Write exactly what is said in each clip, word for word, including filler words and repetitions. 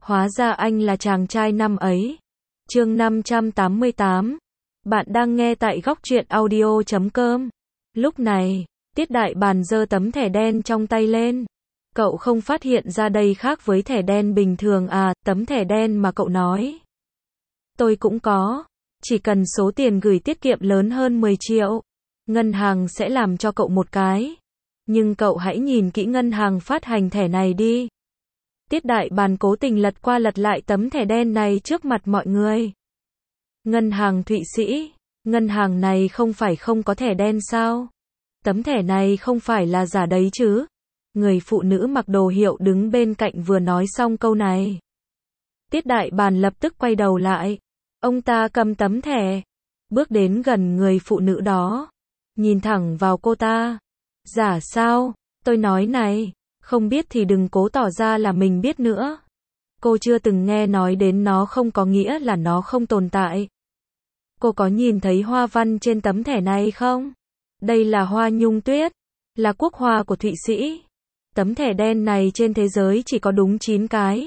Hóa ra anh là chàng trai năm ấy. Chương năm trăm tám mươi tám. Bạn đang nghe tại góc truyện audio chấm com. Lúc này, Tiết Đại Bàn giơ tấm thẻ đen trong tay lên. Cậu không phát hiện ra đây khác với thẻ đen bình thường à, tấm thẻ đen mà cậu nói. Tôi cũng có. Chỉ cần số tiền gửi tiết kiệm lớn hơn mười triệu, ngân hàng sẽ làm cho cậu một cái. Nhưng cậu hãy nhìn kỹ ngân hàng phát hành thẻ này đi. Tiết Đại Bàn cố tình lật qua lật lại tấm thẻ đen này trước mặt mọi người. Ngân hàng Thụy Sĩ, ngân hàng này không phải không có thẻ đen sao? Tấm thẻ này không phải là giả đấy chứ? Người phụ nữ mặc đồ hiệu đứng bên cạnh vừa nói xong câu này. Tiết Đại Bàn lập tức quay đầu lại. Ông ta cầm tấm thẻ, bước đến gần người phụ nữ đó, nhìn thẳng vào cô ta. Giả sao? Tôi nói này, không biết thì đừng cố tỏ ra là mình biết nữa. Cô chưa từng nghe nói đến nó không có nghĩa là nó không tồn tại. Cô có nhìn thấy hoa văn trên tấm thẻ này không? Đây là hoa nhung tuyết, là quốc hoa của Thụy Sĩ. Tấm thẻ đen này trên thế giới chỉ có đúng chín cái.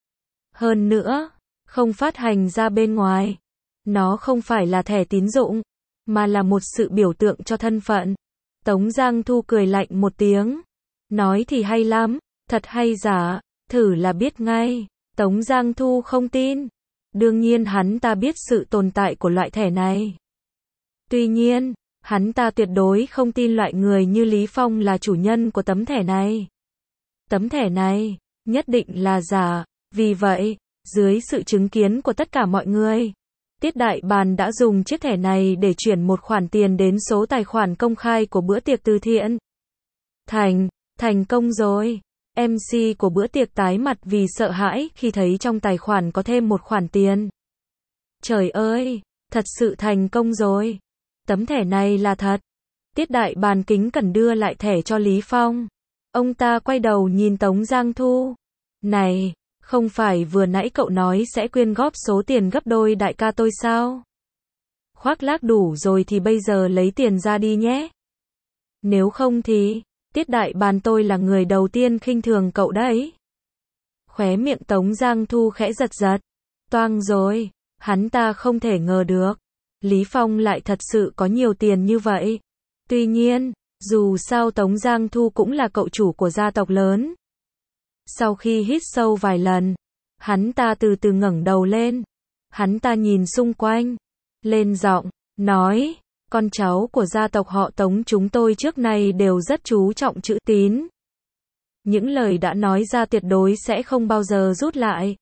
Hơn nữa, không phát hành ra bên ngoài. Nó không phải là thẻ tín dụng, mà là một sự biểu tượng cho thân phận. Tống Giang Thu cười lạnh một tiếng. Nói thì hay lắm, thật hay giả, thử là biết ngay. Tống Giang Thu không tin. Đương nhiên hắn ta biết sự tồn tại của loại thẻ này. Tuy nhiên, hắn ta tuyệt đối không tin loại người như Lý Phong là chủ nhân của tấm thẻ này. Tấm thẻ này, nhất định là giả. Vì vậy, dưới sự chứng kiến của tất cả mọi người, Tiết Đại Bàn đã dùng chiếc thẻ này để chuyển một khoản tiền đến số tài khoản công khai của bữa tiệc từ thiện. Thành, thành công rồi. em xê của bữa tiệc tái mặt vì sợ hãi khi thấy trong tài khoản có thêm một khoản tiền. Trời ơi, thật sự thành công rồi. Tấm thẻ này là thật. Tiết Đại Bàn kính cẩn đưa lại thẻ cho Lý Phong. Ông ta quay đầu nhìn Tống Giang Thu. Này, không phải vừa nãy cậu nói sẽ quyên góp số tiền gấp đôi đại ca tôi sao? Khoác lác đủ rồi thì bây giờ lấy tiền ra đi nhé. Nếu không thì, Tiết Đại Bàn tôi là người đầu tiên khinh thường cậu đấy. Khóe miệng Tống Giang Thu khẽ giật giật. Toang rồi, hắn ta không thể ngờ được. Lý Phong lại thật sự có nhiều tiền như vậy. Tuy nhiên, dù sao Tống Giang Thu cũng là cậu chủ của gia tộc lớn. Sau khi hít sâu vài lần, hắn ta từ từ ngẩng đầu lên. Hắn ta nhìn xung quanh, lên giọng, nói, con cháu của gia tộc họ Tống chúng tôi trước nay đều rất chú trọng chữ tín. Những lời đã nói ra tuyệt đối sẽ không bao giờ rút lại.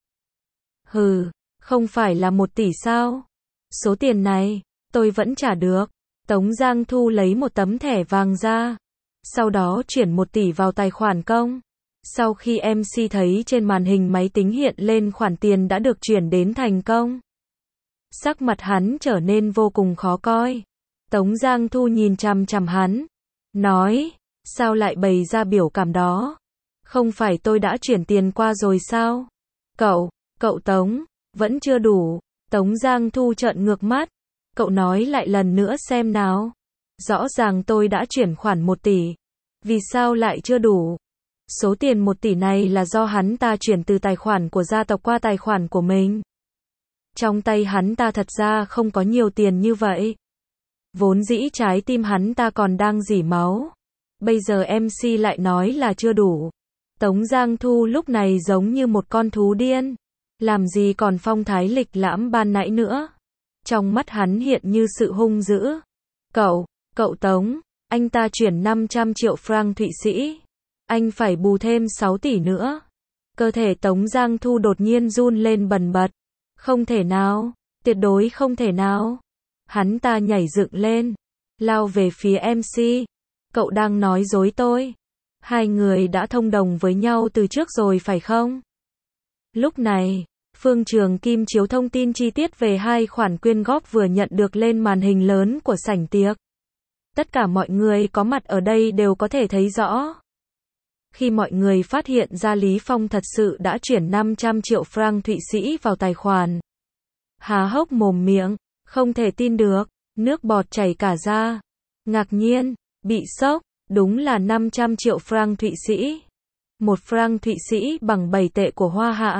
Hừ, không phải là một tỷ sao? Số tiền này, tôi vẫn trả được. Tống Giang Thu lấy một tấm thẻ vàng ra, sau đó chuyển một tỷ vào tài khoản công. Sau khi em xê thấy trên màn hình máy tính hiện lên khoản tiền đã được chuyển đến thành công, sắc mặt hắn trở nên vô cùng khó coi. Tống Giang Thu nhìn chằm chằm hắn, nói, sao lại bày ra biểu cảm đó? Không phải tôi đã chuyển tiền qua rồi sao? Cậu, cậu Tống, vẫn chưa đủ. Tống Giang Thu trợn ngược mắt, cậu nói lại lần nữa xem nào. Rõ ràng tôi đã chuyển khoản một tỷ. Vì sao lại chưa đủ? Số tiền một tỷ này là do hắn ta chuyển từ tài khoản của gia tộc qua tài khoản của mình. Trong tay hắn ta thật ra không có nhiều tiền như vậy. Vốn dĩ trái tim hắn ta còn đang rỉ máu. Bây giờ em xê lại nói là chưa đủ. Tống Giang Thu lúc này giống như một con thú điên. Làm gì còn phong thái lịch lãm ban nãy nữa. Trong mắt hắn hiện như sự hung dữ. Cậu, cậu Tống, anh ta chuyển năm trăm triệu franc Thụy Sĩ. Anh phải bù thêm sáu tỷ nữa. Cơ thể Tống Giang Thu đột nhiên run lên bần bật. Không thể nào, tuyệt đối không thể nào. Hắn ta nhảy dựng lên, lao về phía em xê. Cậu đang nói dối tôi. Hai người đã thông đồng với nhau từ trước rồi phải không? Lúc này, Phương Trường Kim chiếu thông tin chi tiết về hai khoản quyên góp vừa nhận được lên màn hình lớn của sảnh tiệc. Tất cả mọi người có mặt ở đây đều có thể thấy rõ. Khi mọi người phát hiện ra Lý Phong thật sự đã chuyển năm trăm triệu franc Thụy Sĩ vào tài khoản, há hốc mồm miệng, không thể tin được, nước bọt chảy cả ra. Ngạc nhiên, bị sốc, đúng là năm trăm triệu franc Thụy Sĩ. Một franc Thụy Sĩ bằng bảy tệ của Hoa Hạ.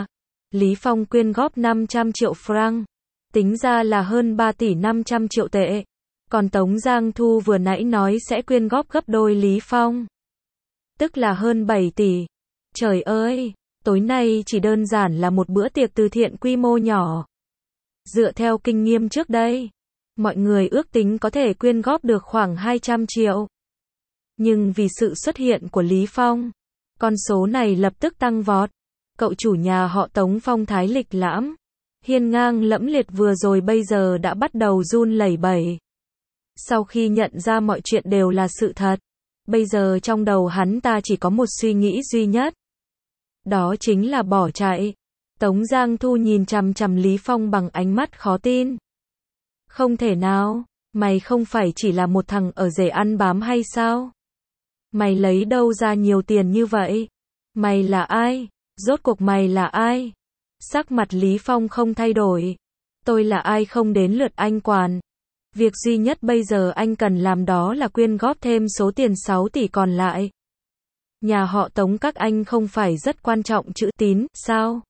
Lý Phong quyên góp năm trăm triệu franc, tính ra là hơn ba tỷ năm trăm triệu tệ. Còn Tống Giang Thu vừa nãy nói sẽ quyên góp gấp đôi Lý Phong, tức là hơn bảy tỷ. Trời ơi, tối nay chỉ đơn giản là một bữa tiệc từ thiện quy mô nhỏ. Dựa theo kinh nghiệm trước đây, mọi người ước tính có thể quyên góp được khoảng hai trăm triệu. Nhưng vì sự xuất hiện của Lý Phong, con số này lập tức tăng vọt. Cậu chủ nhà họ Tống phong thái lịch lãm, hiên ngang lẫm liệt vừa rồi bây giờ đã bắt đầu run lẩy bẩy. Sau khi nhận ra mọi chuyện đều là sự thật, bây giờ trong đầu hắn ta chỉ có một suy nghĩ duy nhất. Đó chính là bỏ chạy. Tống Giang Thu nhìn chằm chằm Lý Phong bằng ánh mắt khó tin. Không thể nào, mày không phải chỉ là một thằng ở rể ăn bám hay sao? Mày lấy đâu ra nhiều tiền như vậy? Mày là ai? Rốt cuộc mày là ai? Sắc mặt Lý Phong không thay đổi. Tôi là ai không đến lượt anh quản. Việc duy nhất bây giờ anh cần làm đó là quyên góp thêm số tiền sáu tỷ còn lại. Nhà họ Tống các anh không phải rất quan trọng chữ tín, sao?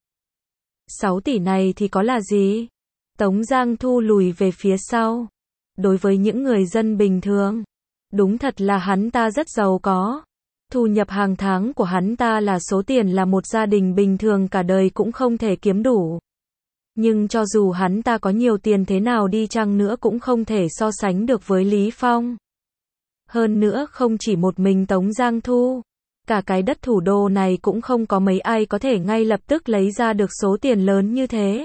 sáu tỷ này thì có là gì? Tống Giang Thu lùi về phía sau. Đối với những người dân bình thường, đúng thật là hắn ta rất giàu có. Thu nhập hàng tháng của hắn ta là số tiền là một gia đình bình thường cả đời cũng không thể kiếm đủ. Nhưng cho dù hắn ta có nhiều tiền thế nào đi chăng nữa cũng không thể so sánh được với Lý Phong. Hơn nữa không chỉ một mình Tống Giang Thu, cả cái đất thủ đô này cũng không có mấy ai có thể ngay lập tức lấy ra được số tiền lớn như thế.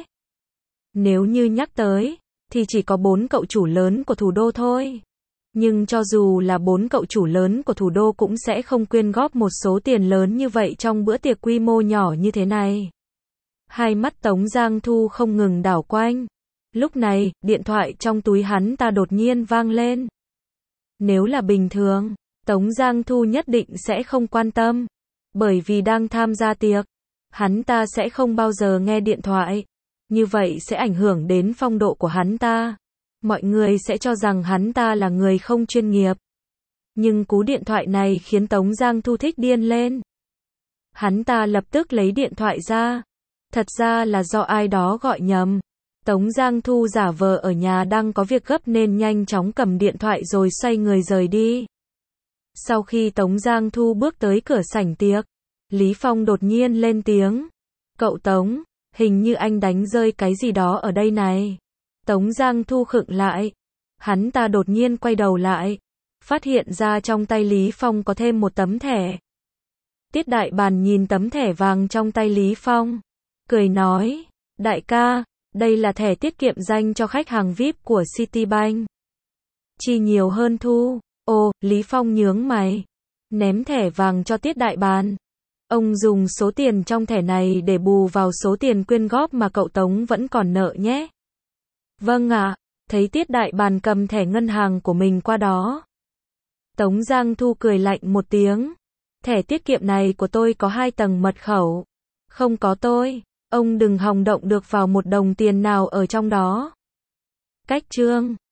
Nếu như nhắc tới, thì chỉ có bốn cậu chủ lớn của thủ đô thôi. Nhưng cho dù là bốn cậu chủ lớn của thủ đô cũng sẽ không quyên góp một số tiền lớn như vậy trong bữa tiệc quy mô nhỏ như thế này. Hai mắt Tống Giang Thu không ngừng đảo quanh. Lúc này, điện thoại trong túi hắn ta đột nhiên vang lên. Nếu là bình thường, Tống Giang Thu nhất định sẽ không quan tâm. Bởi vì đang tham gia tiệc, hắn ta sẽ không bao giờ nghe điện thoại. Như vậy sẽ ảnh hưởng đến phong độ của hắn ta. Mọi người sẽ cho rằng hắn ta là người không chuyên nghiệp. Nhưng cú điện thoại này khiến Tống Giang Thu thích điên lên. Hắn ta lập tức lấy điện thoại ra. Thật ra là do ai đó gọi nhầm. Tống Giang Thu giả vờ ở nhà đang có việc gấp nên nhanh chóng cầm điện thoại rồi xoay người rời đi. Sau khi Tống Giang Thu bước tới cửa sảnh tiệc, Lý Phong đột nhiên lên tiếng. Cậu Tống, hình như anh đánh rơi cái gì đó ở đây này. Tống Giang Thu khựng lại. Hắn ta đột nhiên quay đầu lại. Phát hiện ra trong tay Lý Phong có thêm một tấm thẻ. Tiết Đại Bàn nhìn tấm thẻ vàng trong tay Lý Phong. Cười nói, đại ca, đây là thẻ tiết kiệm dành cho khách hàng vi ai pi của Citibank. Chi nhiều hơn thu. Ồ, Lý Phong nhướng mày. Ném thẻ vàng cho Tiết Đại Bàn. Ông dùng số tiền trong thẻ này để bù vào số tiền quyên góp mà cậu Tống vẫn còn nợ nhé. Vâng ạ, thấy Tiết Đại Bàn cầm thẻ ngân hàng của mình qua đó. Tống Giang Thu cười lạnh một tiếng. Thẻ tiết kiệm này của tôi có hai tầng mật khẩu. Không có tôi, ông đừng hòng động được vào một đồng tiền nào ở trong đó. Cách chương